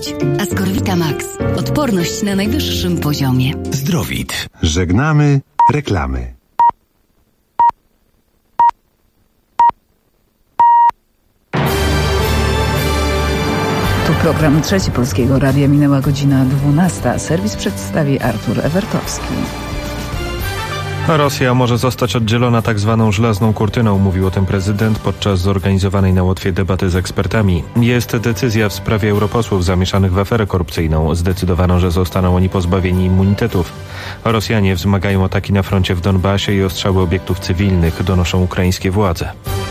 odporność. Ascorvita Max. Odporność na najwyższym poziomie. Zdrowit. Żegnamy reklamy. Tu program Trzeci Polskiego Radia. Minęła godzina 12. Serwis przedstawi Artur Ewertowski. Rosja może zostać oddzielona tak zwaną żelazną kurtyną, mówił o tym prezydent podczas zorganizowanej na Łotwie debaty z ekspertami. Jest decyzja w sprawie europosłów zamieszanych w aferę korupcyjną. Zdecydowano, że zostaną oni pozbawieni immunitetów. Rosjanie wzmagają ataki na froncie w Donbasie i ostrzały obiektów cywilnych, donoszą ukraińskie władze.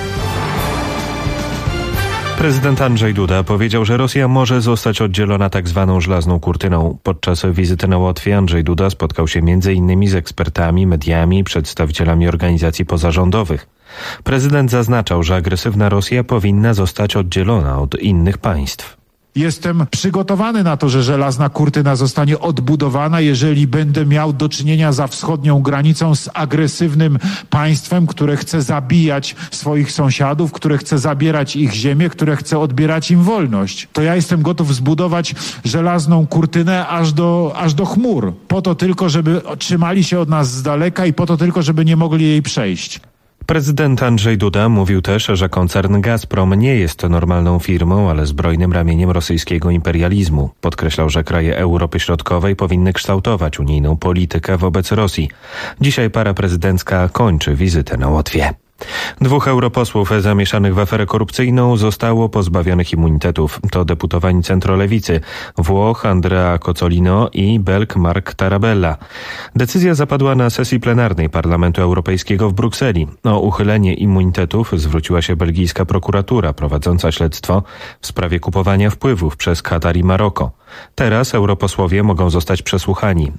Prezydent Andrzej Duda powiedział, że Rosja może zostać oddzielona tak zwaną żelazną kurtyną. Podczas wizyty na Łotwie Andrzej Duda spotkał się m.in. z ekspertami, mediami i przedstawicielami organizacji pozarządowych. Prezydent zaznaczał, że agresywna Rosja powinna zostać oddzielona od innych państw. Jestem przygotowany na to, że żelazna kurtyna zostanie odbudowana, jeżeli będę miał do czynienia za wschodnią granicą z agresywnym państwem, które chce zabijać swoich sąsiadów, które chce zabierać ich ziemię, które chce odbierać im wolność. To ja jestem gotów zbudować żelazną kurtynę aż do chmur. Po to tylko, żeby trzymali się od nas z daleka i po to tylko, żeby nie mogli jej przejść. Prezydent Andrzej Duda mówił też, że koncern Gazprom nie jest normalną firmą, ale zbrojnym ramieniem rosyjskiego imperializmu. Podkreślał, że kraje Europy Środkowej powinny kształtować unijną politykę wobec Rosji. Dzisiaj para prezydencka kończy wizytę na Łotwie. 2 europosłów zamieszanych w aferę korupcyjną zostało pozbawionych immunitetów. To deputowani centrolewicy Włoch Andrea Cozzolino i Belg Marc Tarabella. Decyzja zapadła na sesji plenarnej Parlamentu Europejskiego w Brukseli. O uchylenie immunitetów zwróciła się belgijska prokuratura prowadząca śledztwo w sprawie kupowania wpływów przez Katar i Maroko. Teraz europosłowie mogą zostać przesłuchani.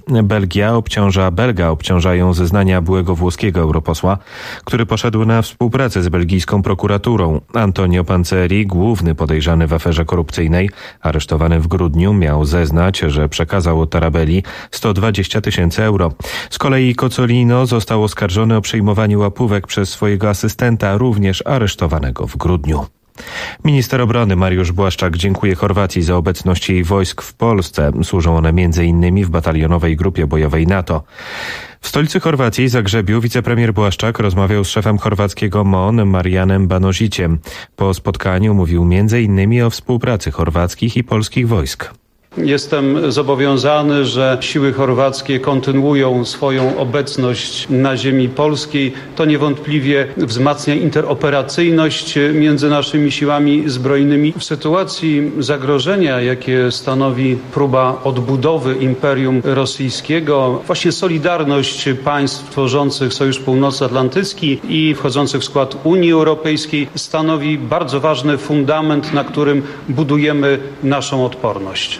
Belga obciążają zeznania byłego włoskiego europosła, który poszedł na współpracę z belgijską prokuraturą. Antonio Panzeri, główny podejrzany w aferze korupcyjnej, aresztowany w grudniu, miał zeznać, że przekazał Tarabelli 120 000 euro. Z kolei Cozzolino został oskarżony o przyjmowanie łapówek przez swojego asystenta, również aresztowanego w grudniu. Minister obrony Mariusz Błaszczak dziękuje Chorwacji za obecność jej wojsk w Polsce. Służą one m.in. w batalionowej grupie bojowej NATO. W stolicy Chorwacji, Zagrzebiu, wicepremier Błaszczak rozmawiał z szefem chorwackiego MON Marianem Banoziciem. Po spotkaniu mówił m.in. o współpracy chorwackich i polskich wojsk. Jestem zobowiązany, że siły chorwackie kontynuują swoją obecność na ziemi polskiej. To niewątpliwie wzmacnia interoperacyjność między naszymi siłami zbrojnymi. W sytuacji zagrożenia, jakie stanowi próba odbudowy Imperium Rosyjskiego, właśnie solidarność państw tworzących Sojusz Północnoatlantycki i wchodzących w skład Unii Europejskiej stanowi bardzo ważny fundament, na którym budujemy naszą odporność.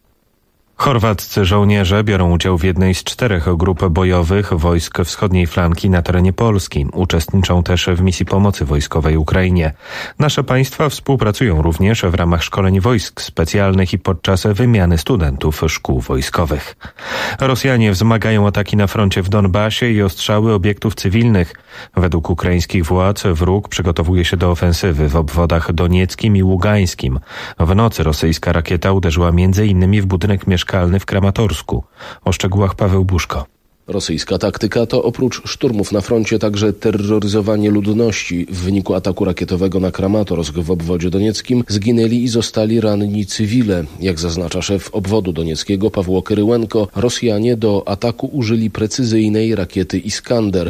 Chorwaccy żołnierze biorą udział w jednej z 4 grup bojowych wojsk wschodniej flanki na terenie Polski. Uczestniczą też w misji pomocy wojskowej Ukrainie. Nasze państwa współpracują również w ramach szkoleń wojsk specjalnych i podczas wymiany studentów szkół wojskowych. Rosjanie wzmagają ataki na froncie w Donbasie i ostrzały obiektów cywilnych. Według ukraińskich władz wróg przygotowuje się do ofensywy w obwodach donieckim i ługańskim. W nocy rosyjska rakieta uderzyła m.in. w budynek mieszkalny w Kramatorsku. O szczegółach Paweł Buszko. Rosyjska taktyka to oprócz szturmów na froncie także terroryzowanie ludności. W wyniku ataku rakietowego na Kramatorsk w obwodzie donieckim zginęli i zostali ranni cywile. Jak zaznacza szef obwodu donieckiego Pawło Kyryłenko, Rosjanie do ataku użyli precyzyjnej rakiety Iskander.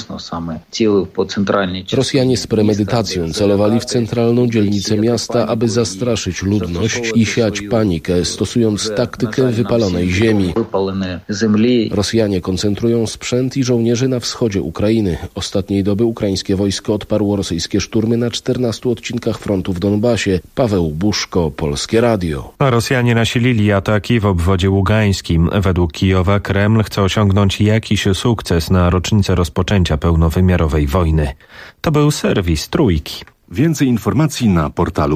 Rosjanie z premedytacją celowali w centralną dzielnicę miasta, aby zastraszyć ludność i siać panikę, stosując taktykę wypalonej ziemi. Rosjanie koncentrują sprzęt i żołnierzy na wschodzie Ukrainy. Ostatniej doby ukraińskie wojsko odparło rosyjskie szturmy na 14 odcinkach frontu w Donbasie. Paweł Buszko, Polskie Radio. Rosjanie nasilili ataki w obwodzie ługańskim. Według Kijowa Kreml chce osiągnąć jakiś sukces na rocznicę rozpoczęcia pełnowymiarowej wojny. To był serwis Trójki. Więcej informacji na portalu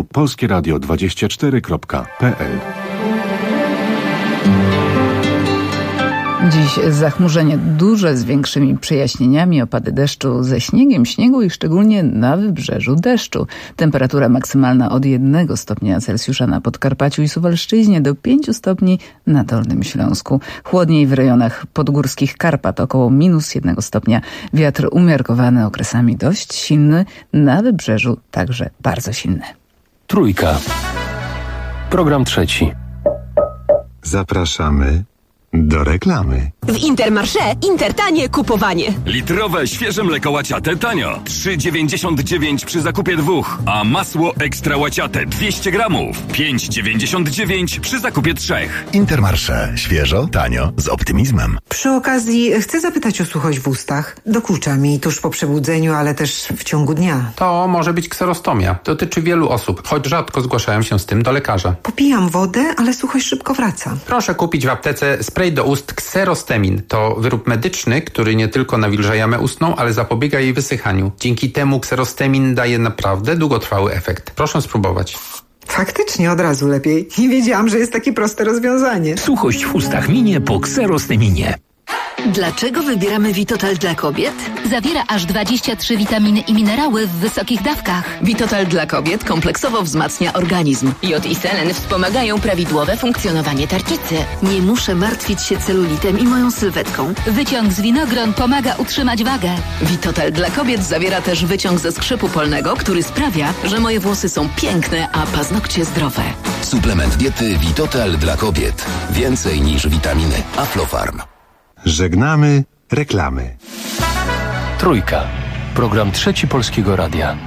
polskieradio24.pl. Dziś zachmurzenie duże z większymi przejaśnieniami, opady deszczu ze śniegiem, śniegu i szczególnie na wybrzeżu deszczu. Temperatura maksymalna od 1 stopnia Celsjusza na Podkarpaciu i Suwalszczyźnie do 5 stopni na Dolnym Śląsku. Chłodniej w rejonach podgórskich Karpat, około -1 stopnia. Wiatr umiarkowany, okresami dość silny, na wybrzeżu także bardzo silny. Trójka. Program trzeci. Zapraszamy do reklamy. W Intermarché Intertanie kupowanie. Litrowe świeże mleko łaciate tanio 3,99 przy zakupie 2, a masło ekstra łaciate 200 gramów 5,99 przy zakupie 3. Intermarché. Świeżo, tanio, z optymizmem. Przy okazji chcę zapytać o suchość w ustach. Dokucza mi tuż po przebudzeniu, ale też w ciągu dnia. To może być kserostomia. Dotyczy wielu osób, choć rzadko zgłaszają się z tym do lekarza. Popijam wodę, ale suchość szybko wraca. Proszę kupić w aptece spray do ust Kserostemin. To wyrób medyczny, który nie tylko nawilża jamę ustną, ale zapobiega jej wysychaniu. Dzięki temu Kserostemin daje naprawdę długotrwały efekt. Proszę spróbować. Faktycznie od razu lepiej. Nie wiedziałam, że jest takie proste rozwiązanie. Suchość w ustach minie po Kserosteminie. Dlaczego wybieramy Vitotal dla kobiet? Zawiera aż 23 witaminy i minerały w wysokich dawkach. Vitotal dla kobiet kompleksowo wzmacnia organizm. Jod i selen wspomagają prawidłowe funkcjonowanie tarczycy. Nie muszę martwić się celulitem i moją sylwetką. Wyciąg z winogron pomaga utrzymać wagę. Vitotal dla kobiet zawiera też wyciąg ze skrzypu polnego, który sprawia, że moje włosy są piękne, a paznokcie zdrowe. Suplement diety Vitotal dla kobiet. Więcej niż witaminy. Aflofarm. Żegnamy reklamy. Trójka. Program trzeci Polskiego Radia.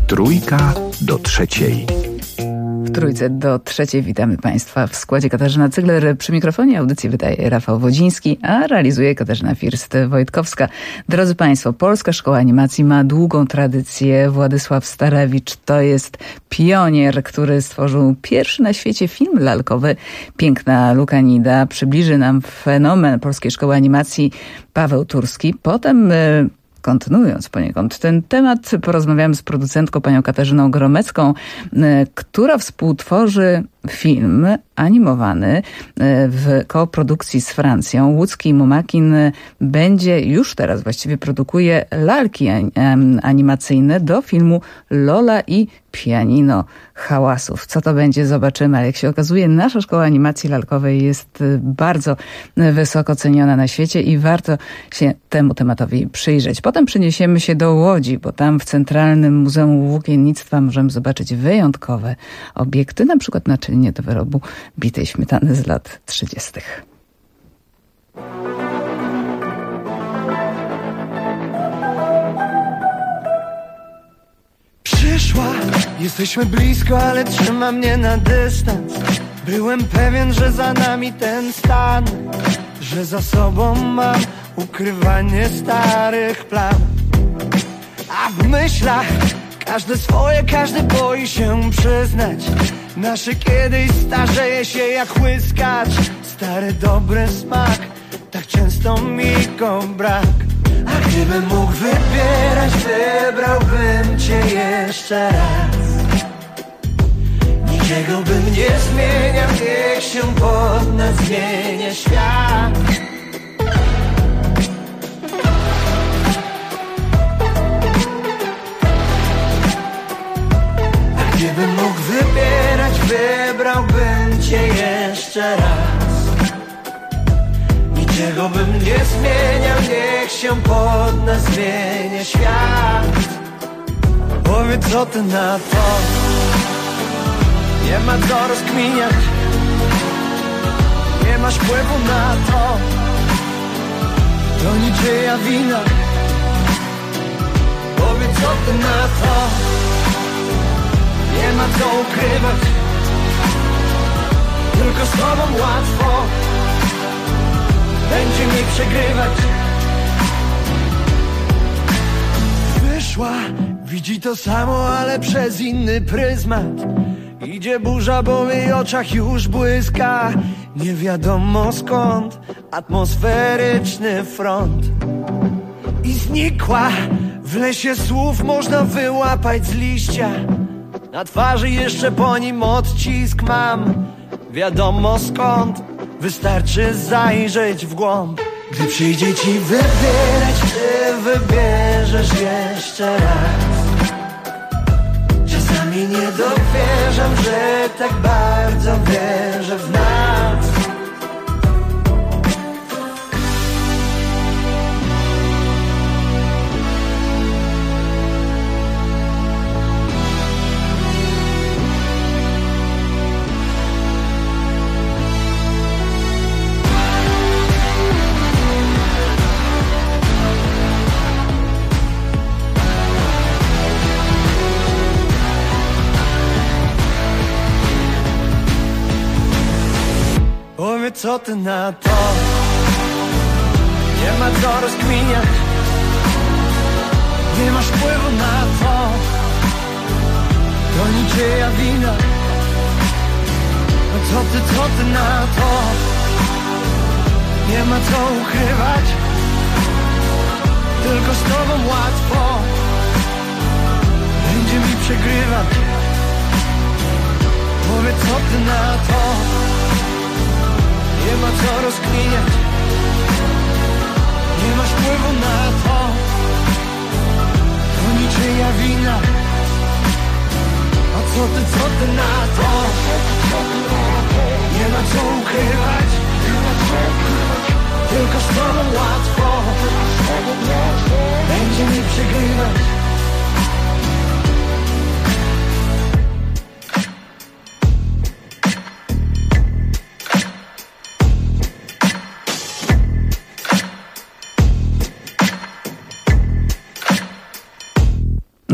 Trójka do trzeciej. W Trójce do trzeciej witamy Państwa w składzie Katarzyna Cygler. Przy mikrofonie audycję wydaje Rafał Wodziński, a realizuje Katarzyna First-Wojtkowska. Drodzy Państwo, Polska Szkoła Animacji ma długą tradycję. Władysław Starewicz to jest pionier, który stworzył pierwszy na świecie film lalkowy Piękna Lukanida. Przybliży nam fenomen Polskiej Szkoły Animacji Paweł Turski. Potem kontynuując poniekąd ten temat, porozmawiamy z producentką panią Katarzyną Gromecką, która współtworzy film animowany w koprodukcji z Francją. Łódzki Momakin będzie już teraz właściwie produkuje lalki animacyjne do filmu Lola i Pianino Hałasów. Co to będzie, zobaczymy, ale jak się okazuje, nasza szkoła animacji lalkowej jest bardzo wysoko ceniona na świecie i warto się temu tematowi przyjrzeć. Potem przeniesiemy się do Łodzi, bo tam w Centralnym Muzeum Włókiennictwa możemy zobaczyć wyjątkowe obiekty, na przykład naczynie do wyrobu bitej śmietany z lat 30. Przyszła, jesteśmy blisko, ale trzyma mnie na dystans. Byłem pewien, że za nami ten stan, że za sobą mam ukrywanie starych plan. A w myślach każde swoje, każdy boi się przyznać. Nasze kiedyś starzeje się jak łyskacz. Stary dobry smak, tak często mi go brak. A gdybym mógł wybierać, wybrałbym cię jeszcze raz. Niczego bym nie zmieniał, niech się pod nas zmienia świat. A gdybym mógł wybierać, wybrałbym cię jeszcze raz. Niczego bym nie zmieniał, niech się pod nas zmienia świat. Powiedz, co ty na to? Nie ma co rozkminiać, nie masz wpływu na to. To niczyja wina. Powiedz, co ty na to? Nie ma co ukrywać, tylko z tobą łatwo będzie mi przegrywać. Wyszła, widzi to samo, ale przez inny pryzmat. Idzie burza, bo w jej oczach już błyska. Nie wiadomo skąd atmosferyczny front. I znikła, w lesie słów można wyłapać z liścia. Na twarzy jeszcze po nim odcisk mam. Wiadomo skąd, wystarczy zajrzeć w głąb. Gdy przyjdzie ci wybierać, ty wybierzesz jeszcze raz. Czasami nie dowierzam, że tak bardzo wierzę w nas. Co ty na to? Nie ma co rozkminiać, nie masz wpływu na to. To niczyja wina. No co ty na to? Nie ma co ukrywać, tylko z tobą łatwo będzie mi przegrywać. Powiedz, co ty na to? Nie ma co rozkminiać, nie masz wpływu na to. To niczyja wina. A co ty na to? Nie ma co ukrywać, tylko z tobą łatwo będzie mi przegrywać.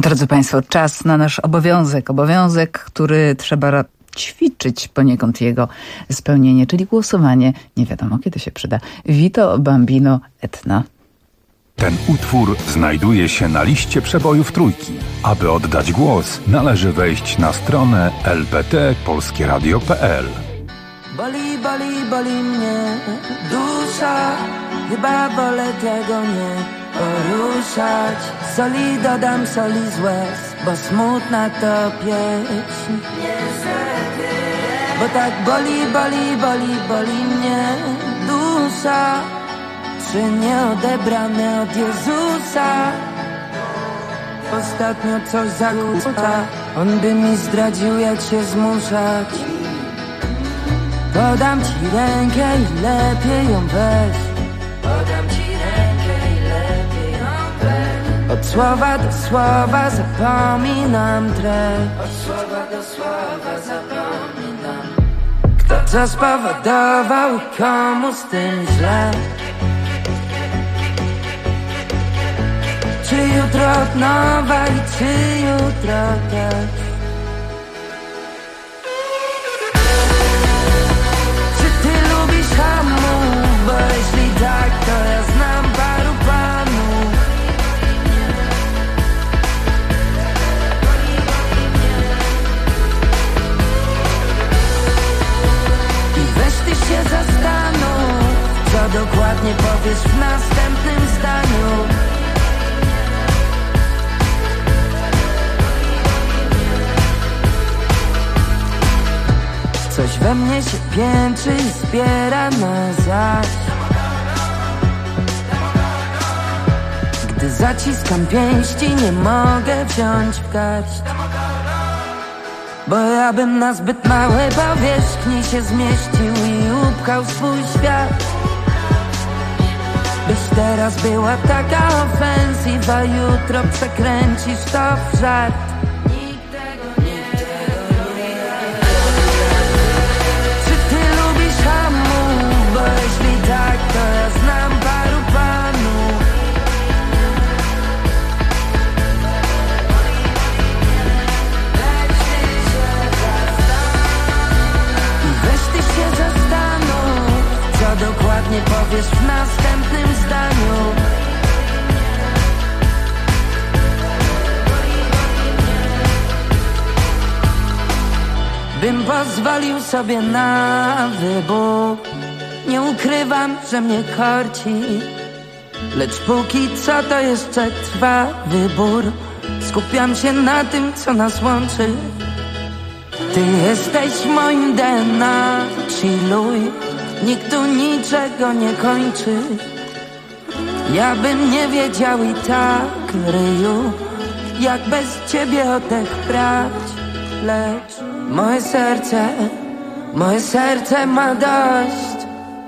Drodzy Państwo, czas na nasz obowiązek, który trzeba ćwiczyć poniekąd jego spełnienie, czyli głosowanie. Nie wiadomo, kiedy się przyda. Vito Bambino Etna. Ten utwór znajduje się na liście przebojów Trójki. Aby oddać głos, należy wejść na stronę lptpolskieradio.pl. Boli mnie dusza, chyba wolę tego nie poruszać. Soli dodam soli z łez, bo smutna to pieśń. Bo tak boli mnie dusza, czy nieodebrane od Jezusa. Ostatnio coś zakłóca, on by mi zdradził, jak się zmuszać. Podam ci rękę i lepiej ją weź. Podam ci rękę i lepiej ją weź. Od słowa do słowa zapominam treść. Od słowa do słowa zapominam. Kto co spowodował i komu z tym źle. Czy jutro od nowa i czy jutro też. Bo jeśli tak, to ja znam paru panów. I weź ty się zastanów, co dokładnie powiesz w następnym zdaniu. Coś we mnie się piętrzy i zbiera na zaś. Gdy zaciskam pięści, nie mogę wziąć w garść. Bo ja bym na zbyt małej powierzchni się zmieścił i upchał swój świat. Byś teraz była taka ofensywa, jutro przekręcisz to w żart. Bo jeśli tak, to ja znam paru panów. I weź ty się zastanów, co dokładnie powiesz w następnym zdaniu. Bym pozwolił sobie na wybór. Nie ukrywam, że mnie korci, lecz póki co to jeszcze trwa wybór. Skupiam się na tym, co nas łączy. Ty jesteś moim DNA, chilluj. Nikt tu niczego nie kończy. Ja bym nie wiedział i tak, ryju, jak bez ciebie oddech brać. Lecz moje serce ma dość.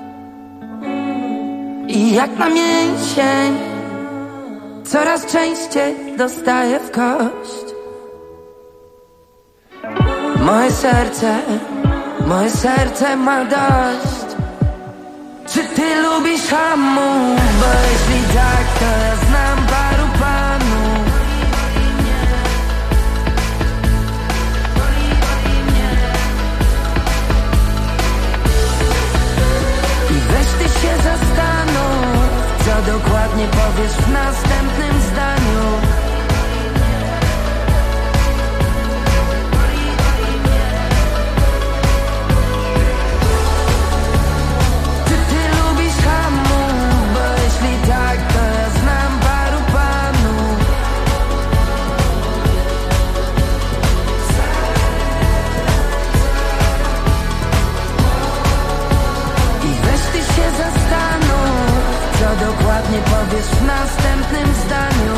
I jak na mięsień coraz częściej dostaję w kość. Moje serce ma dość. Czy ty lubisz hamów? Bo jeśli tak, to ja znam paru panów. I weź ty się zastanów, co dokładnie powiesz w następnym zdaniu. Czy ty lubisz hamów? Bo jeśli tak, to ja znam paru panów. I weź ty się zastanów, co dokładnie powiesz w następnym zdaniu.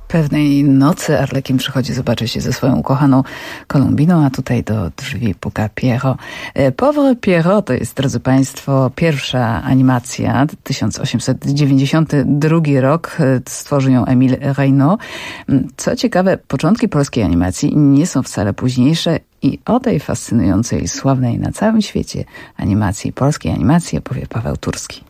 Pewnej nocy Arlekin przychodzi zobaczyć się ze swoją ukochaną Kolumbiną, a tutaj do drzwi puka Pierrot. Pauvre Pierrot to jest, drodzy Państwo, pierwsza animacja, 1892 rok, stworzył ją Émile Reynaud. Co ciekawe, początki polskiej animacji nie są wcale późniejsze i o tej fascynującej, sławnej na całym świecie animacji, polskiej animacji opowie Paweł Turski.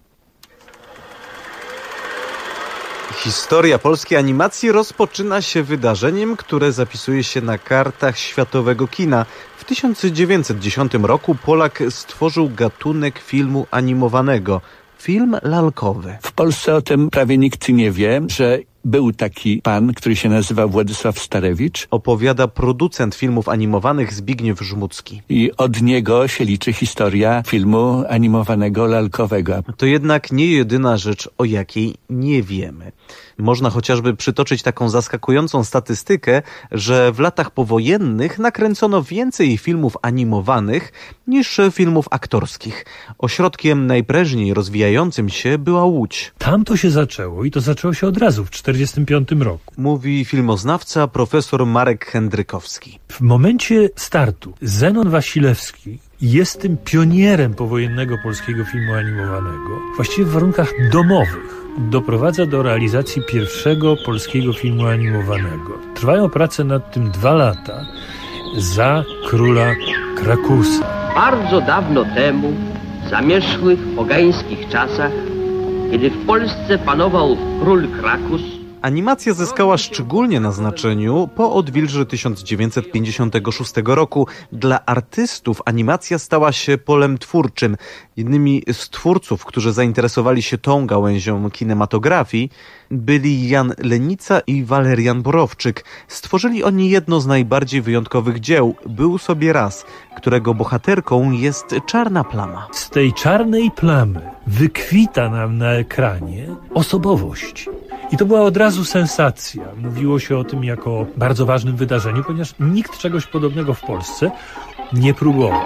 Historia polskiej animacji rozpoczyna się wydarzeniem, które zapisuje się na kartach światowego kina. W 1910 roku Polak stworzył gatunek filmu animowanego. Film lalkowy. W Polsce o tym prawie nikt nie wie, że był taki pan, który się nazywał Władysław Starewicz. Opowiada producent filmów animowanych Zbigniew Żmudzki. I od niego się liczy historia filmu animowanego lalkowego. To jednak nie jedyna rzecz, o jakiej nie wiemy. Można chociażby przytoczyć taką zaskakującą statystykę, że w latach powojennych nakręcono więcej filmów animowanych niż filmów aktorskich. Ośrodkiem najprężniej rozwijającym się była Łódź. Tam to się zaczęło i to zaczęło się od razu w 1945 roku. Mówi filmoznawca profesor Marek Hendrykowski. W momencie startu Zenon Wasilewski jest tym pionierem powojennego polskiego filmu animowanego, właściwie w warunkach domowych. Doprowadza do realizacji pierwszego polskiego filmu animowanego. Trwają prace nad tym 2 lata za króla Krakusa. Bardzo dawno temu, w zamierzchłych, pogańskich czasach, kiedy w Polsce panował król Krakus, animacja zyskała szczególnie na znaczeniu po odwilży 1956 roku. Dla artystów animacja stała się polem twórczym. Jednymi z twórców, którzy zainteresowali się tą gałęzią kinematografii, byli Jan Lenica i Walerian Borowczyk. Stworzyli oni jedno z najbardziej wyjątkowych dzieł, Był sobie raz, którego bohaterką jest czarna plama. Z tej czarnej plamy wykwita nam na ekranie osobowość. I to była od razu sensacja. Mówiło się o tym jako o bardzo ważnym wydarzeniu, ponieważ nikt czegoś podobnego w Polsce nie próbował.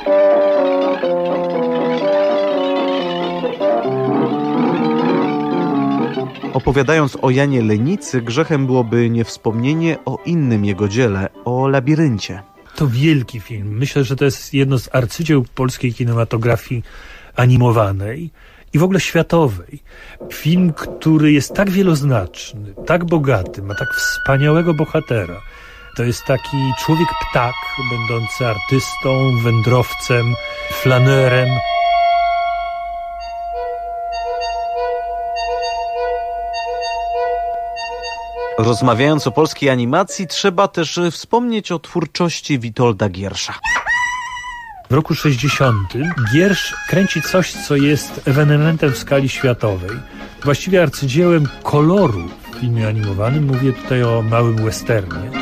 Opowiadając o Janie Lenicy, grzechem byłoby niewspomnienie o innym jego dziele, o Labiryncie. To wielki film. Myślę, że to jest jedno z arcydzieł polskiej kinematografii animowanej i w ogóle światowej. Film, który jest tak wieloznaczny, tak bogaty, ma tak wspaniałego bohatera. To jest taki człowiek-ptak, będący artystą, wędrowcem, flanerem. Rozmawiając o polskiej animacji, trzeba też wspomnieć o twórczości Witolda Giersza. W roku 60 Giersz kręci coś, co jest ewenementem w skali światowej. Właściwie arcydziełem koloru w filmie animowanym. Mówię tutaj o małym westernie.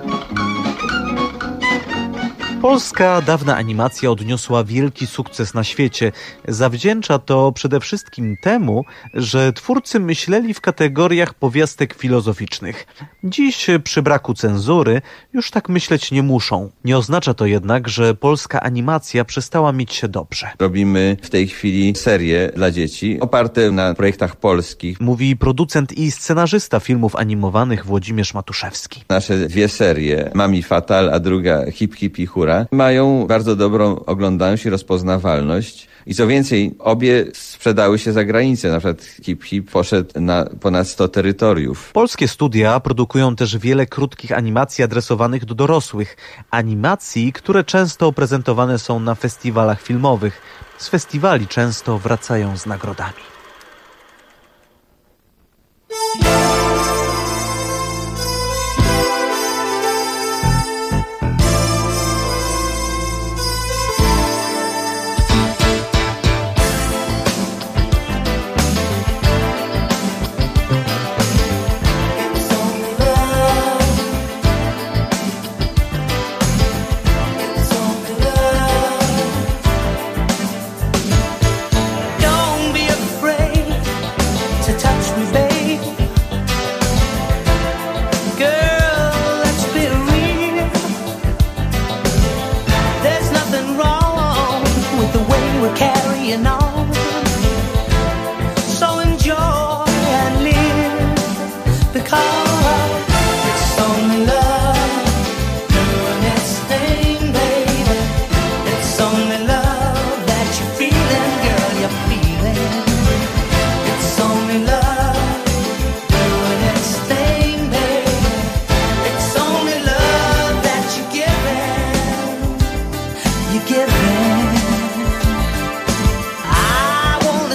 Polska dawna animacja odniosła wielki sukces na świecie. Zawdzięcza to przede wszystkim temu, że twórcy myśleli w kategoriach powiastek filozoficznych. Dziś przy braku cenzury już tak myśleć nie muszą. Nie oznacza to jednak, że polska animacja przestała mieć się dobrze. Robimy w tej chwili serie dla dzieci oparte na projektach polskich. Mówi producent i scenarzysta filmów animowanych Włodzimierz Matuszewski. Nasze 2 serie, Mami Fatal, a druga Hip Hip i Hura, mają bardzo dobrą oglądalność i rozpoznawalność. I co więcej, obie sprzedały się za granicę. Na przykład Hip Hip poszedł na ponad 100 terytoriów. Polskie studia produkują też wiele krótkich animacji adresowanych do dorosłych. Animacji, które często prezentowane są na festiwalach filmowych. Z festiwali często wracają z nagrodami.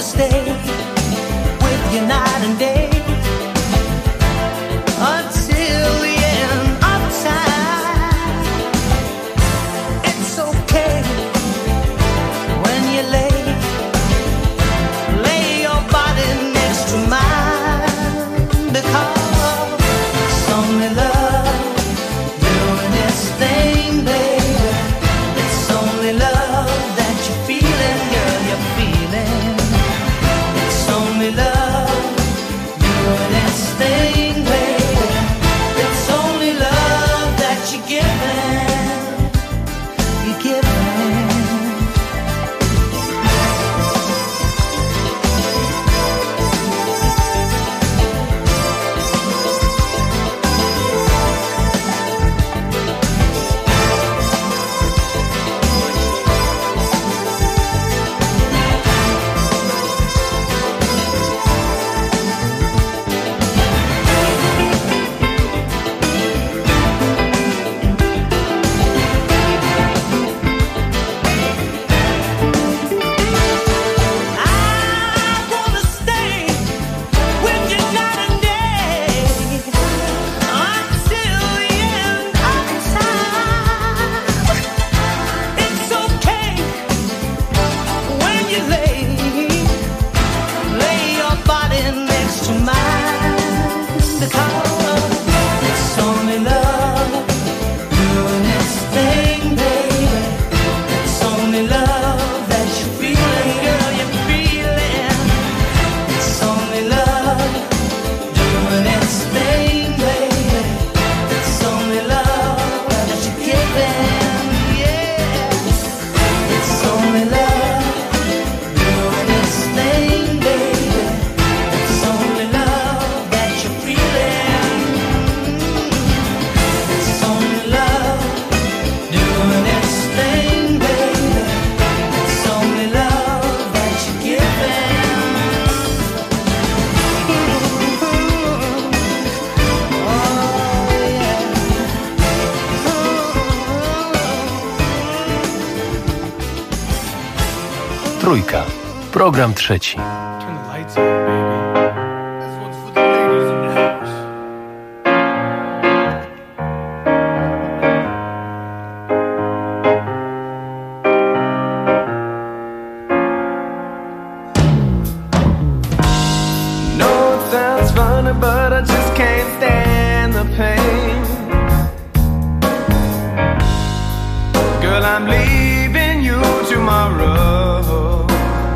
stay with you night and day until the end of time. It's okay when you lay your body next to mine, because it's only love doing its thing, baby. It's only love that you're feeling, girl, you're feeling. It's only love doing its thing, baby. It's only love that you're giving, you're giving. Trójka. Program trzeci. But I just can't stand the pain. Girl, I'm leaving you tomorrow.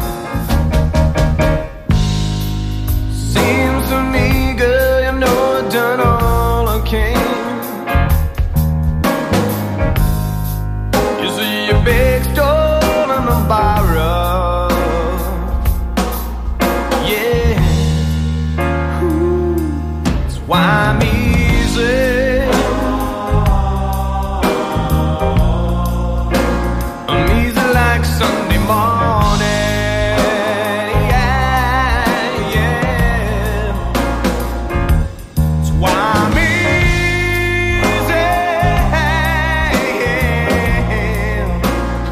Seems to me, girl, you know I've done all I can. You see your big stole and the borrow. Yeah. Why I'm easy, I'm easy like Sunday morning, yeah, yeah. That's why I'm easy,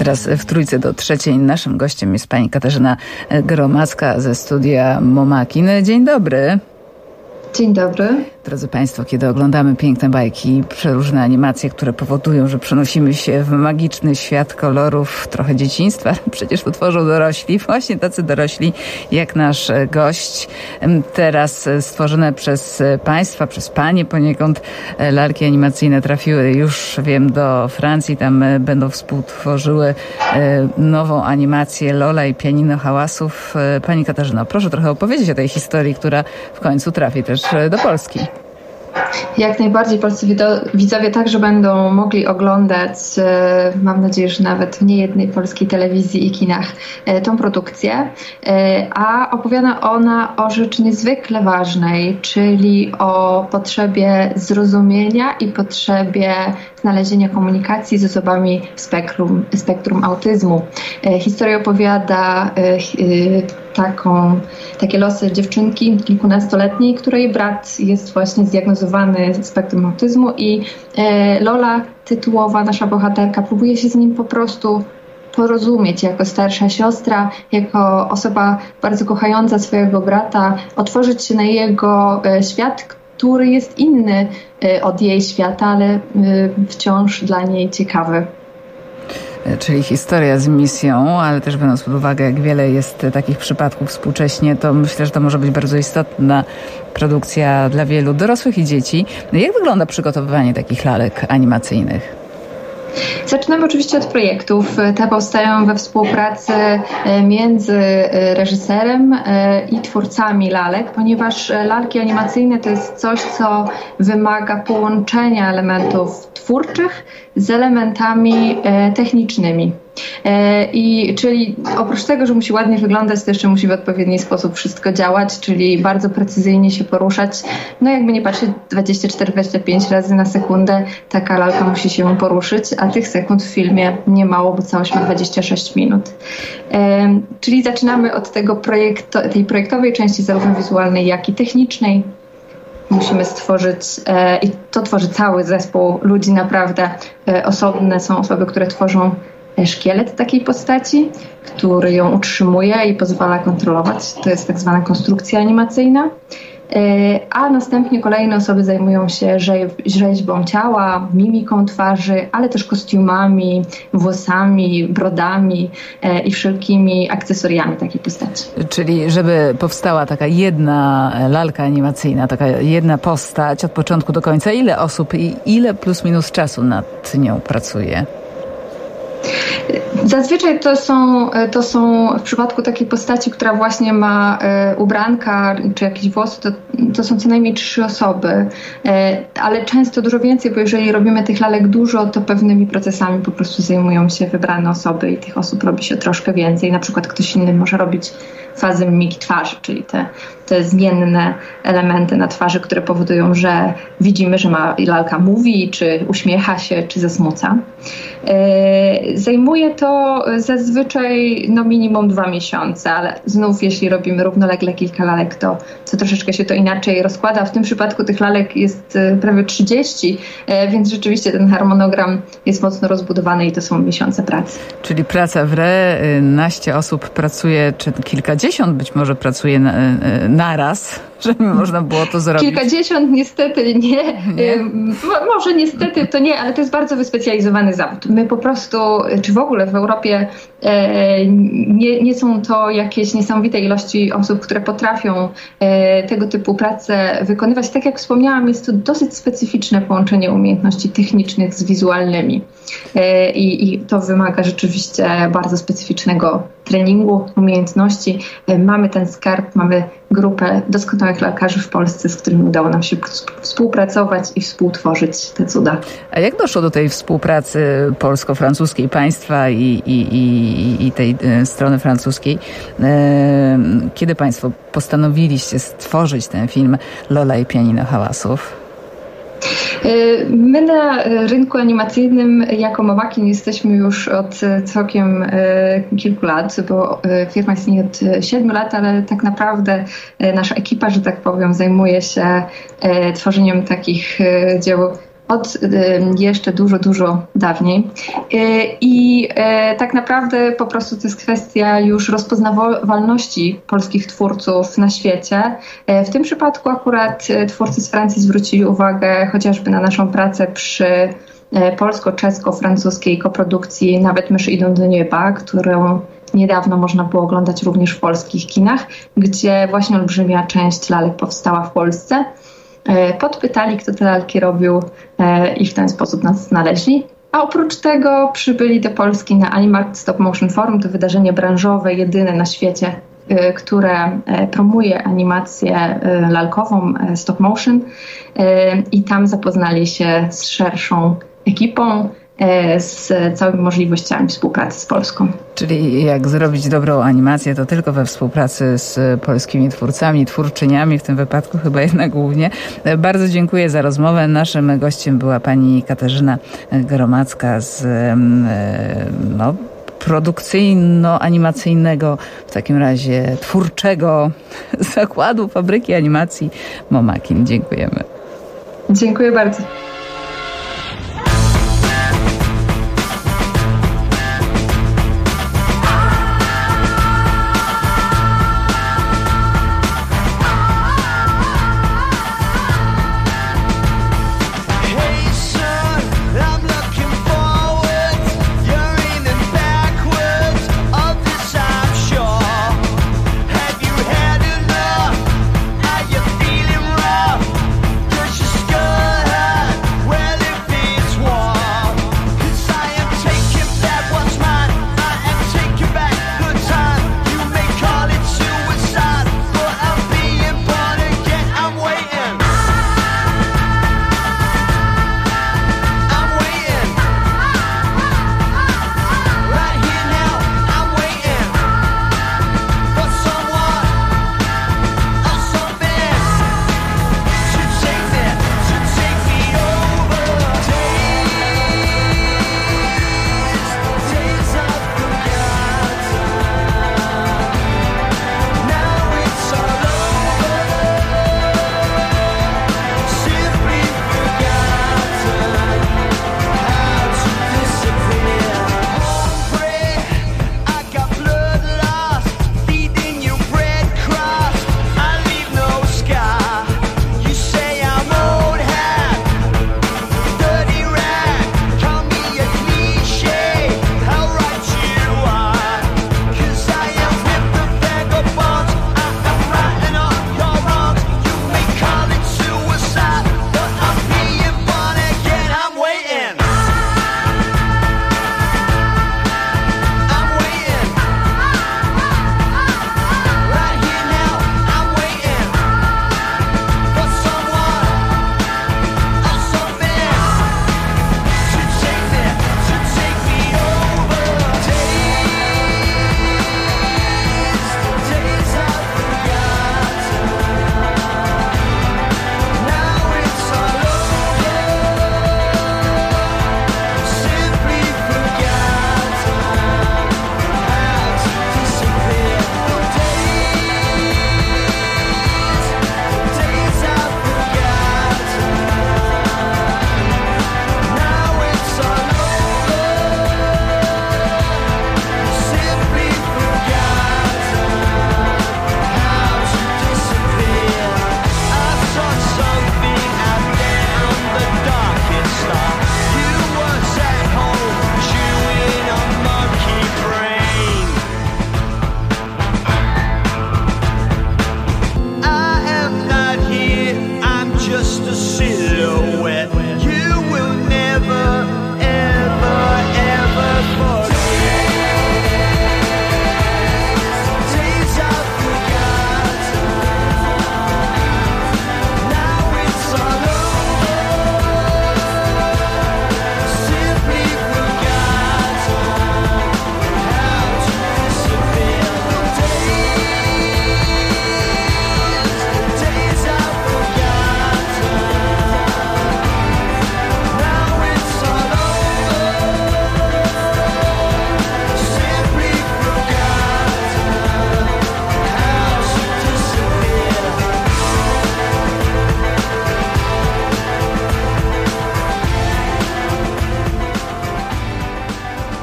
Teraz w Trójce do trzeciej naszym gościem jest pani Katarzyna Gromacka ze studia Momakin. Dzień dobry. Dzień dobry. Drodzy Państwo, kiedy oglądamy piękne bajki, przeróżne animacje, które powodują, że przenosimy się w magiczny świat kolorów, trochę dzieciństwa, przecież to tworzą dorośli, właśnie tacy dorośli jak nasz gość. Teraz stworzone przez Państwa, przez Panie poniekąd lalki animacyjne trafiły już, wiem, do Francji. Tam będą współtworzyły nową animację Lola i Pianino Hałasów. Pani Katarzyno, proszę trochę opowiedzieć o tej historii, która w końcu trafi też do Polski. Jak najbardziej polscy widzowie także będą mogli oglądać, mam nadzieję, że nawet w niejednej polskiej telewizji i kinach, tą produkcję, a opowiada ona o rzeczy niezwykle ważnej, czyli o potrzebie zrozumienia i potrzebie znalezienia komunikacji z osobami w spektrum autyzmu. Historia opowiada takie losy dziewczynki kilkunastoletniej, której brat jest właśnie zdiagnozowany spektrum autyzmu i Lola, tytułowa nasza bohaterka, próbuje się z nim po prostu porozumieć jako starsza siostra, jako osoba bardzo kochająca swojego brata, otworzyć się na jego świat, który jest inny od jej świata, ale wciąż dla niej ciekawy. Czyli historia z misją, ale też biorąc pod uwagę, jak wiele jest takich przypadków współcześnie, to myślę, że to może być bardzo istotna produkcja dla wielu dorosłych i dzieci. Jak wygląda przygotowywanie takich lalek animacyjnych? Zaczynamy oczywiście od projektów. Te powstają we współpracy między reżyserem i twórcami lalek, ponieważ lalki animacyjne to jest coś, co wymaga połączenia elementów twórczych z elementami technicznymi. Czyli oprócz tego, że musi ładnie wyglądać, to jeszcze musi w odpowiedni sposób wszystko działać, czyli bardzo precyzyjnie się poruszać. No jakby nie patrzeć, 24-25 razy na sekundę taka lalka musi się poruszyć, a tych sekund w filmie nie mało, bo całość ma 26 minut. Czyli zaczynamy od tej projektowej części, zarówno wizualnej, jak i technicznej. Musimy stworzyć, i to tworzy cały zespół ludzi naprawdę osobne. Są osoby, które tworzą szkielet takiej postaci, który ją utrzymuje i pozwala kontrolować. To jest tak zwana konstrukcja animacyjna. A następnie kolejne osoby zajmują się rzeźbą ciała, mimiką twarzy, ale też kostiumami, włosami, brodami i wszelkimi akcesoriami takiej postaci. Czyli żeby powstała taka jedna lalka animacyjna, taka jedna postać od początku do końca, ile osób i ile plus minus czasu nad nią pracuje? Zazwyczaj to są w przypadku takiej postaci, która właśnie ma ubranka czy jakieś włosy, to są co najmniej 3 osoby, ale często dużo więcej, bo jeżeli robimy tych lalek dużo, to pewnymi procesami po prostu zajmują się wybrane osoby i tych osób robi się troszkę więcej. Na przykład ktoś inny może robić fazy mimiki twarzy, czyli te zmienne elementy na twarzy, które powodują, że widzimy, że lalka mówi, czy uśmiecha się, czy zasmuca. Zajmuje to zazwyczaj minimum 2 miesiące, ale znów jeśli robimy równolegle kilka lalek, to troszeczkę się to inaczej rozkłada. W tym przypadku tych lalek jest prawie 30, więc rzeczywiście ten harmonogram jest mocno rozbudowany i to są miesiące pracy. Czyli praca w naście osób pracuje, czy kilkadziesiąt być może pracuje naraz, żeby można było to zrobić? Kilkadziesiąt niestety nie. Może niestety to nie, ale to jest bardzo wyspecjalizowany zawód. My po prostu, czy w ogóle w Europie nie są to jakieś niesamowite ilości osób, które potrafią tego typu pracę wykonywać. Tak jak wspomniałam, jest to dosyć specyficzne połączenie umiejętności technicznych z wizualnymi. I to wymaga rzeczywiście bardzo specyficznego treningu, umiejętności. Mamy ten skarb, mamy grupę doskonałych lalkarzy w Polsce, z którymi udało nam się współpracować i współtworzyć te cuda. A jak doszło do tej współpracy polsko-francuskiej państwa i tej strony francuskiej? Kiedy państwo postanowiliście stworzyć ten film Lola i Pianino Hałasów? My na rynku animacyjnym jako Momakin jesteśmy już od całkiem kilku lat, bo firma istnieje od 7 lat, ale tak naprawdę nasza ekipa, że tak powiem, zajmuje się tworzeniem takich dzieł od jeszcze dużo dawniej. I tak naprawdę po prostu to jest kwestia już rozpoznawalności polskich twórców na świecie. W tym przypadku akurat twórcy z Francji zwrócili uwagę chociażby na naszą pracę przy polsko-czesko-francuskiej koprodukcji Nawet myszy idą do nieba, którą niedawno można było oglądać również w polskich kinach, gdzie właśnie olbrzymia część lalek powstała w Polsce. Podpytali, kto te lalki robił i w ten sposób nas znaleźli. A oprócz tego przybyli do Polski na Animart Stop Motion Forum, to wydarzenie branżowe, jedyne na świecie, które promuje animację lalkową stop motion i tam zapoznali się z szerszą ekipą, z całymi możliwościami współpracy z Polską. Czyli jak zrobić dobrą animację, to tylko we współpracy z polskimi twórcami, twórczyniami, w tym wypadku chyba jednak głównie. Bardzo dziękuję za rozmowę. Naszym gościem była pani Katarzyna Gromacka z produkcyjno-animacyjnego, w takim razie twórczego zakładu, fabryki animacji Momakin. Dziękujemy. Dziękuję bardzo.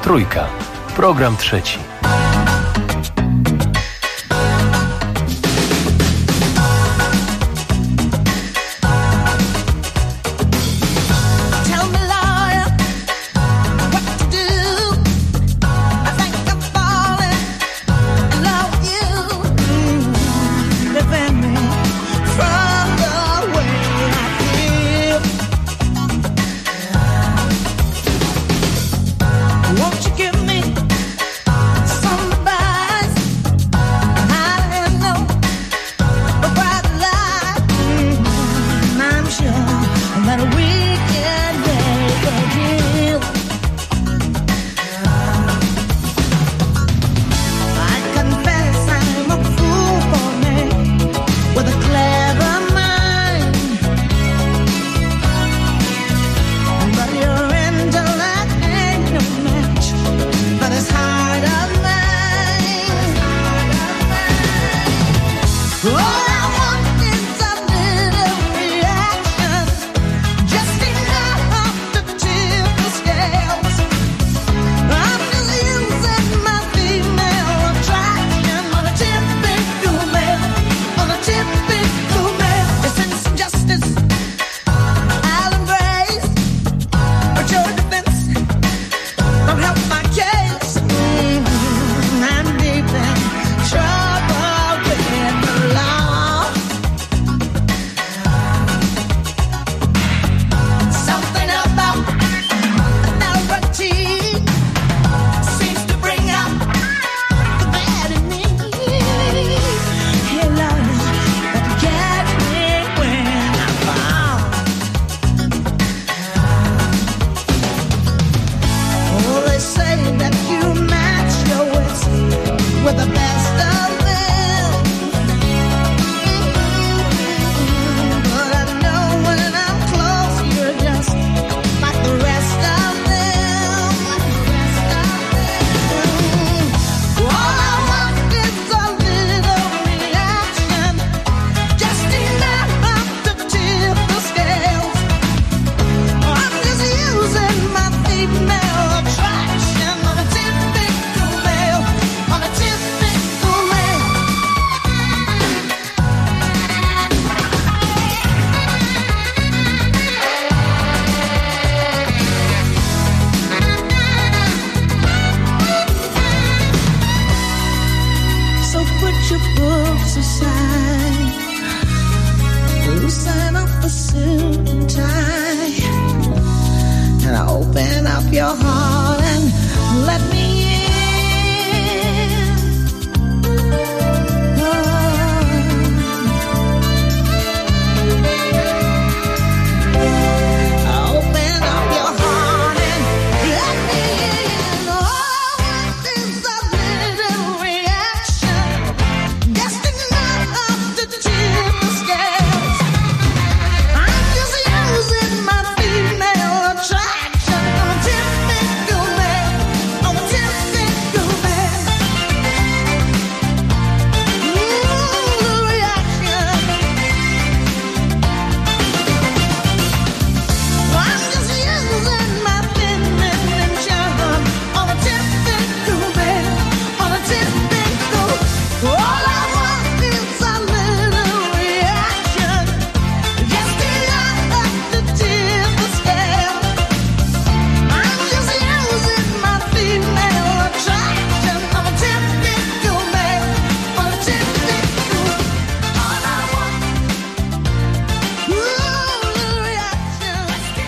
Trójka. Program trzeci. Won't you give me your heart and let me in. Open up your heart and let me in. Oh, this a little reaction, just enough to tip the scales. I'm just using my female attraction. I'm a typical man. I'm a typical man. The reaction. I'm just using my feminine charm. I'm a typical man. I'm a typical. All I want is a little reaction, just enough to tip the scale. I'm just using my female attraction. I'm a typical man. I'm a typical. All I want, little reaction.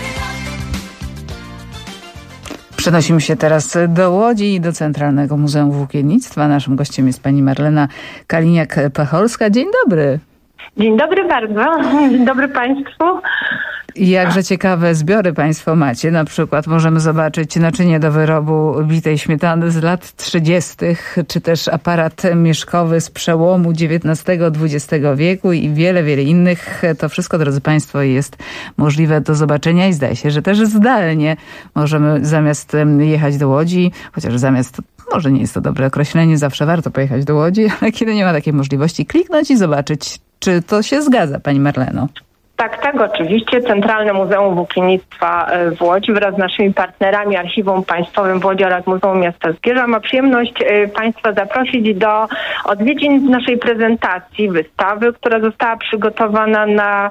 Przenosimy się teraz do Łodzi i do Centralnego Muzeum Włókiennictwa. Naszym gościem jest pani Marlena Kaliniak-Pacholska. Dzień dobry. Dzień dobry bardzo. Dzień dobry Państwu. I jakże ciekawe zbiory państwo macie. Na przykład możemy zobaczyć naczynie do wyrobu bitej śmietany z lat 30., czy też aparat mieszkowy z przełomu XIX-XX wieku i wiele, wiele innych. To wszystko, drodzy państwo, jest możliwe do zobaczenia i zdaje się, że też zdalnie możemy zamiast jechać do Łodzi, chociaż zamiast, może nie jest to dobre określenie, zawsze warto pojechać do Łodzi, ale kiedy nie ma takiej możliwości, kliknąć i zobaczyć, czy to się zgadza, pani Marleno. Tak, oczywiście. Centralne Muzeum Włókiennictwa w Łodzi wraz z naszymi partnerami Archiwum Państwowym w Łodzi oraz Muzeum Miasta Zgierza ma przyjemność Państwa zaprosić do odwiedzin naszej prezentacji wystawy, która została przygotowana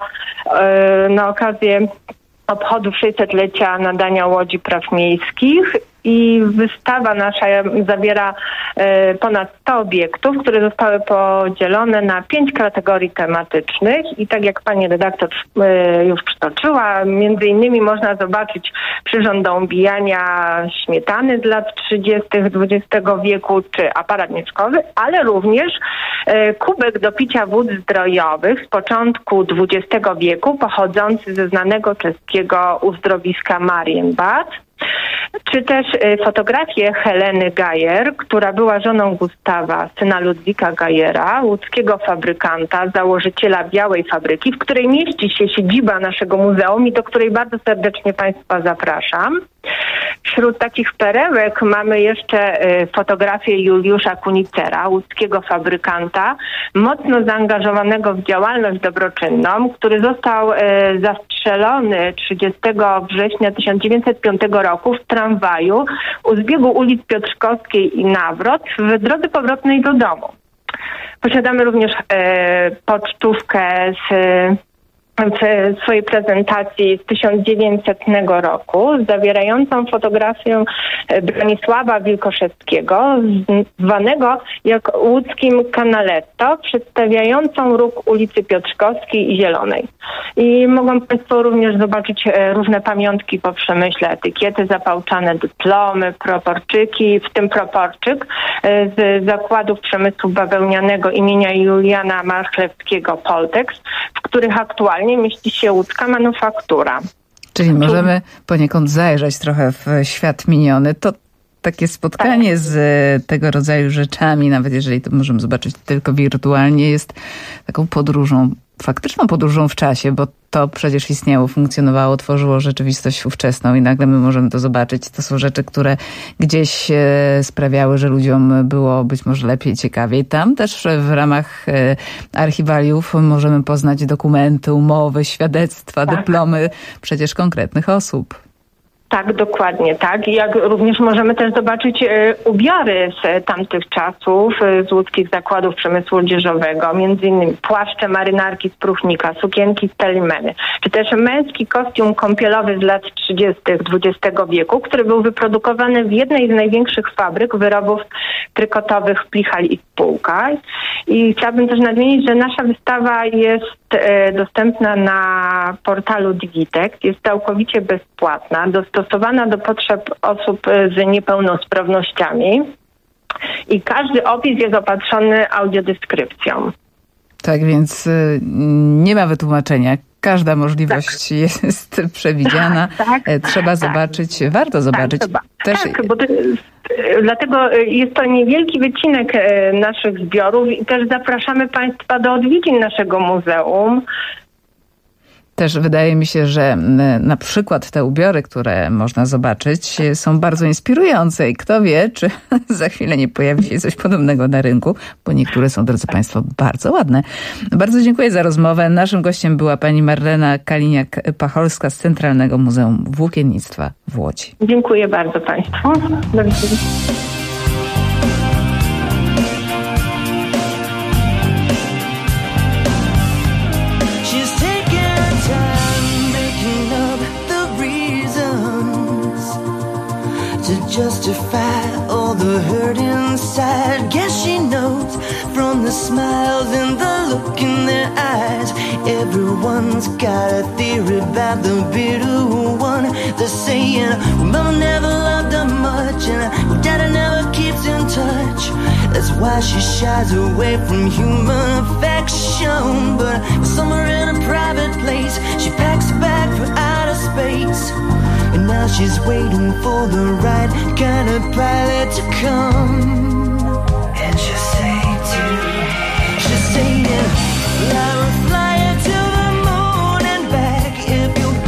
na okazję obchodów 600-lecia nadania Łodzi Praw Miejskich. I wystawa nasza zawiera ponad 100 obiektów, które zostały podzielone na 5 kategorii tematycznych i tak jak pani redaktor już przytoczyła, między innymi można zobaczyć przyrząd do umbijania śmietany z lat 30. XX wieku, czy aparat mieszkowy, ale również kubek do picia wód zdrojowych z początku XX wieku, pochodzący ze znanego czeskiego uzdrowiska Marienbad. Czy też fotografię Heleny Gajer, która była żoną Gustawa, syna Ludwika Gajera, łódzkiego fabrykanta, założyciela Białej Fabryki, w której mieści się siedziba naszego muzeum i do której bardzo serdecznie Państwa zapraszam. Wśród takich perełek mamy jeszcze fotografię Juliusza Kunicera, łódzkiego fabrykanta, mocno zaangażowanego w działalność dobroczynną, który został zastrzelony 30 września 1905 roku w tramwaju u zbiegu ulic Piotrkowskiej i Nawrot w drodze powrotnej do domu. Posiadamy również pocztówkę w swojej prezentacji z 1900 roku, zawierającą fotografię Bronisława Wilkoszewskiego, zwanego jak łódzkim Canaletto, przedstawiającą ruch ulicy Piotrkowskiej i Zielonej. I mogą Państwo również zobaczyć różne pamiątki po przemyśle, etykiety zapałczane, dyplomy, proporczyki, w tym proporczyk z zakładów przemysłu bawełnianego imienia Juliana Marchlewskiego Poltex, w których aktualnie mieści się łódzka manufaktura. Czyli możemy poniekąd zajrzeć trochę w świat miniony. To takie spotkanie z tego rodzaju rzeczami, nawet jeżeli to możemy zobaczyć tylko wirtualnie, jest taką podróżą, faktyczną podróżą w czasie, bo to przecież istniało, funkcjonowało, tworzyło rzeczywistość ówczesną i nagle my możemy to zobaczyć. To są rzeczy, które gdzieś sprawiały, że ludziom było być może lepiej, ciekawiej. Tam też w ramach archiwaliów możemy poznać dokumenty, umowy, świadectwa, dyplomy przecież konkretnych osób. Tak, dokładnie tak. I jak również możemy też zobaczyć ubiory z tamtych czasów, z łódzkich zakładów przemysłu odzieżowego, między innymi płaszcze, marynarki z próchnika, sukienki z telimeny, czy też męski kostium kąpielowy z lat 30. XX wieku, który był wyprodukowany w jednej z największych fabryk wyrobów trykotowych w Plichali i Spółka. I chciałabym też nadmienić, że nasza wystawa jest dostępna na portalu Digitex, jest całkowicie bezpłatna, dostosowana do potrzeb osób z niepełnosprawnościami i każdy opis jest opatrzony audiodeskrypcją. Tak więc nie ma wytłumaczenia. Każda możliwość jest przewidziana. Trzeba zobaczyć, warto zobaczyć. Bo dlatego jest to niewielki wycinek naszych zbiorów i też zapraszamy Państwa do odwiedzin naszego muzeum. Też wydaje mi się, że na przykład te ubiory, które można zobaczyć, są bardzo inspirujące i kto wie, czy za chwilę nie pojawi się coś podobnego na rynku, bo niektóre są, drodzy Państwo, bardzo ładne. Bardzo dziękuję za rozmowę. Naszym gościem była pani Marlena Kaliniak-Pacholska z Centralnego Muzeum Włókiennictwa w Łodzi. Dziękuję bardzo Państwu. Do widzenia. Justify all the hurt inside. Guess she knows from the smiles and the look in their eyes. Everyone's got a theory about the bitter one. They're saying, well, mama never loved her much and daddy never keeps in touch. That's why she shies away from human affection. But somewhere in a private place, she packs a bag for outer space. And now she's waiting for the right kind of pilot to come. And she'll say she's saying, I will fly you to the moon and back if you'll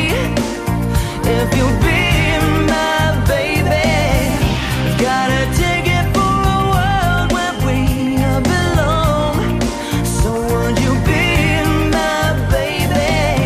be my baby. I've got a ticket for a world where we belong. So would you be my baby?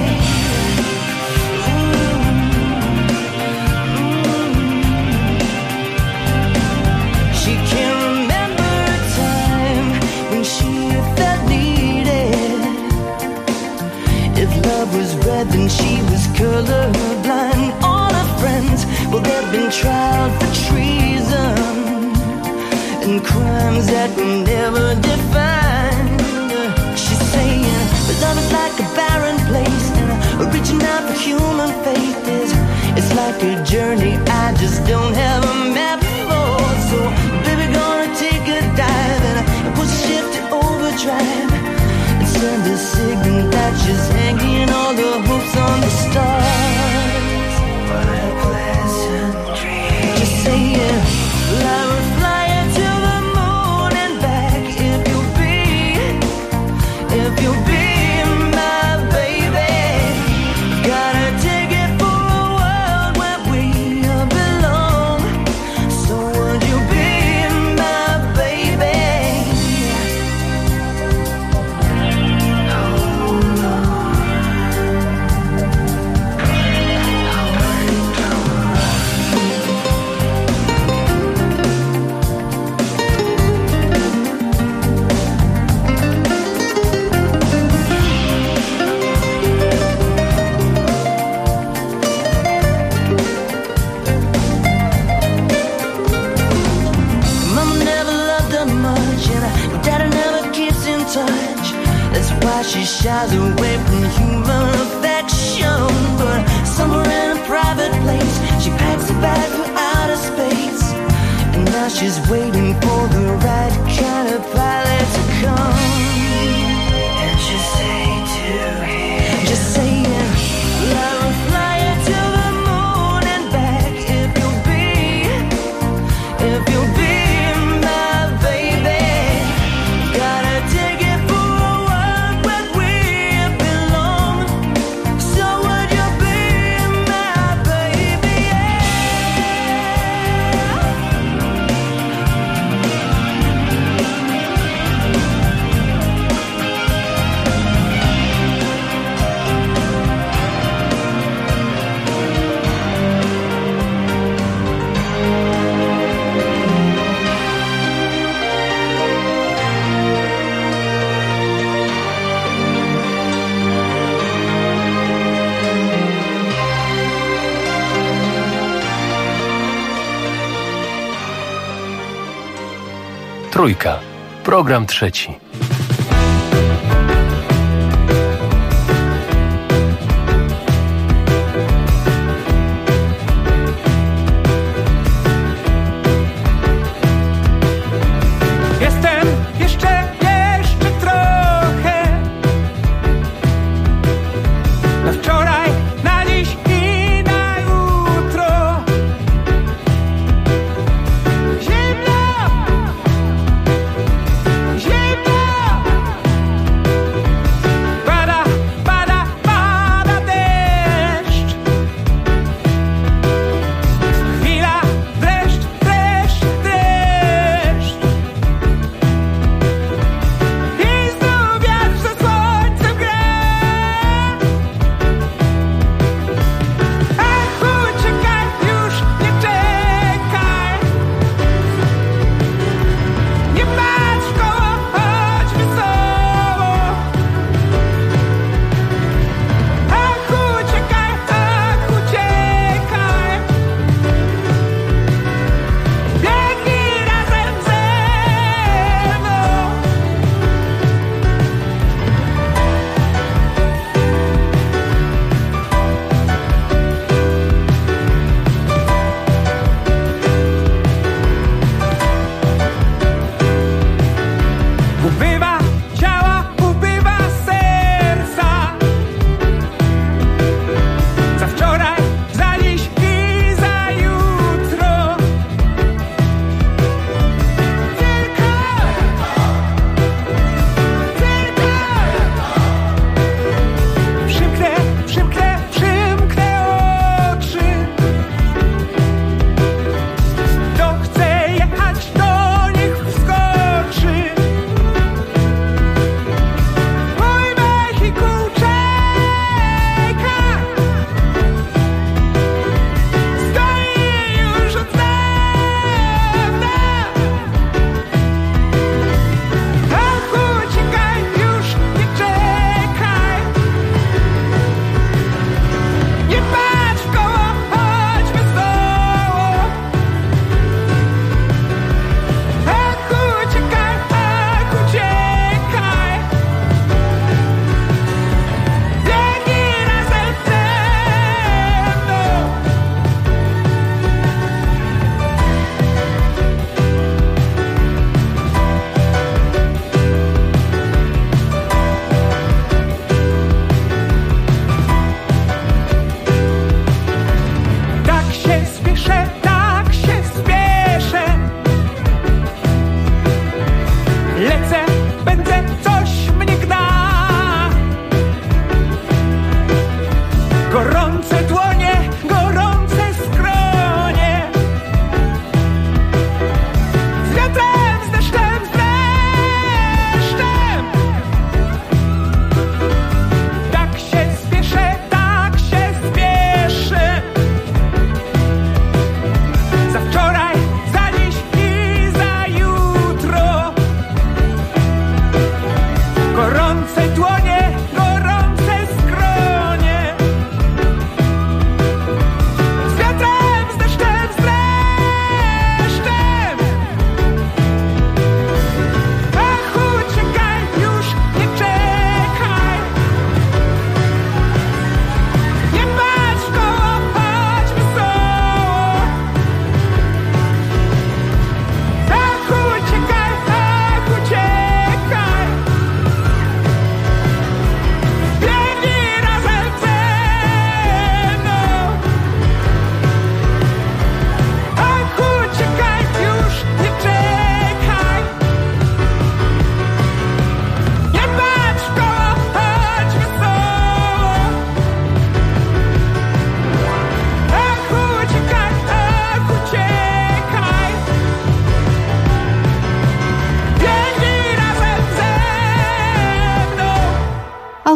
like a journey I just don't have a map for. So baby, gonna take a dive and put ship to overdrive and send a signal that she's hanging all the hopes on the stars. What a pleasant dream. Just saying, I will fly you to the moon and back if you'll be my baby. Gotta take it for a world where we belong. So would you be my baby? Mama never loved her much, and Daddy never keeps in touch. That's why she shies away from human affection. But somewhere in a private place, she packs a bag for outer space. And now she's waiting for the right kind of pilot to come. And just say to him, just saying, I will fly you to the moon and back if you'll be my baby. Gotta take it for a world where we belong. So would you be my baby? Trójka. Program trzeci. Jestem jeszcze trochę na wczoraj, na dziś i na jutro. Zimno, zimno.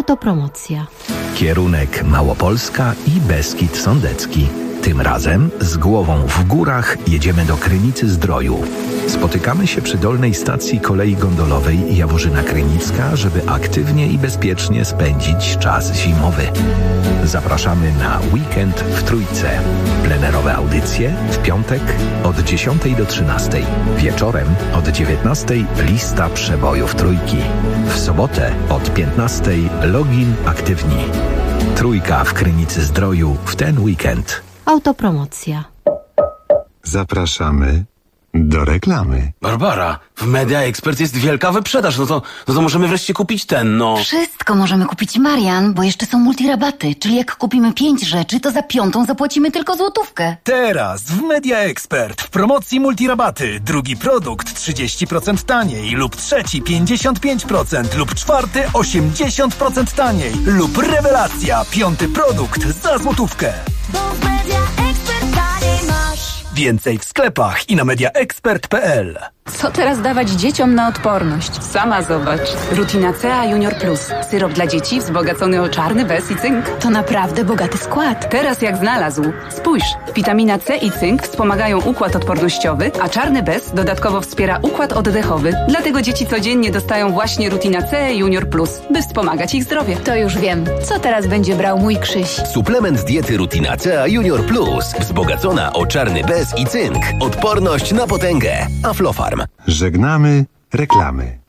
Autopromocja. Kierunek Małopolska i Beskid Sądecki. Tym razem z głową w górach jedziemy do Krynicy-Zdroju. Spotykamy się przy dolnej stacji kolei gondolowej Jaworzyna Krynicka, żeby aktywnie i bezpiecznie spędzić czas zimowy. Zapraszamy na weekend w Trójce. Plenerowe audycje w piątek od 10 do 13. Wieczorem od 19 lista przebojów Trójki. W sobotę od 15 login aktywni. Trójka w Krynicy-Zdroju w ten weekend. Autopromocja. Zapraszamy do reklamy. Barbara, w Media Expert jest wielka wyprzedaż, no to możemy wreszcie kupić ten, Wszystko możemy kupić, Marian, bo jeszcze są multirabaty, czyli jak kupimy 5 rzeczy, to za 5 zapłacimy tylko złotówkę. Teraz w Media Expert w promocji multirabaty. Drugi produkt 30% taniej lub trzeci 55% lub czwarty 80% taniej lub rewelacja, 5. produkt za złotówkę. Bo w Media Expert taniej masz. Więcej w sklepach i na mediaexpert.pl. Co teraz dawać dzieciom na odporność? Sama zobacz. Rutina C Junior Plus. Syrop dla dzieci wzbogacony o czarny bez i cynk. To naprawdę bogaty skład. Teraz jak znalazł. Spójrz, witamina C i cynk wspomagają układ odpornościowy, a czarny bez dodatkowo wspiera układ oddechowy. Dlatego dzieci codziennie dostają właśnie Rutina C Junior Plus, by wspomagać ich zdrowie. To już wiem. Co teraz będzie brał mój Krzyś? Suplement diety Rutina C Junior Plus. Wzbogacona o czarny bez i cynk. Odporność na potęgę. Aflofarm. Żegnamy reklamy.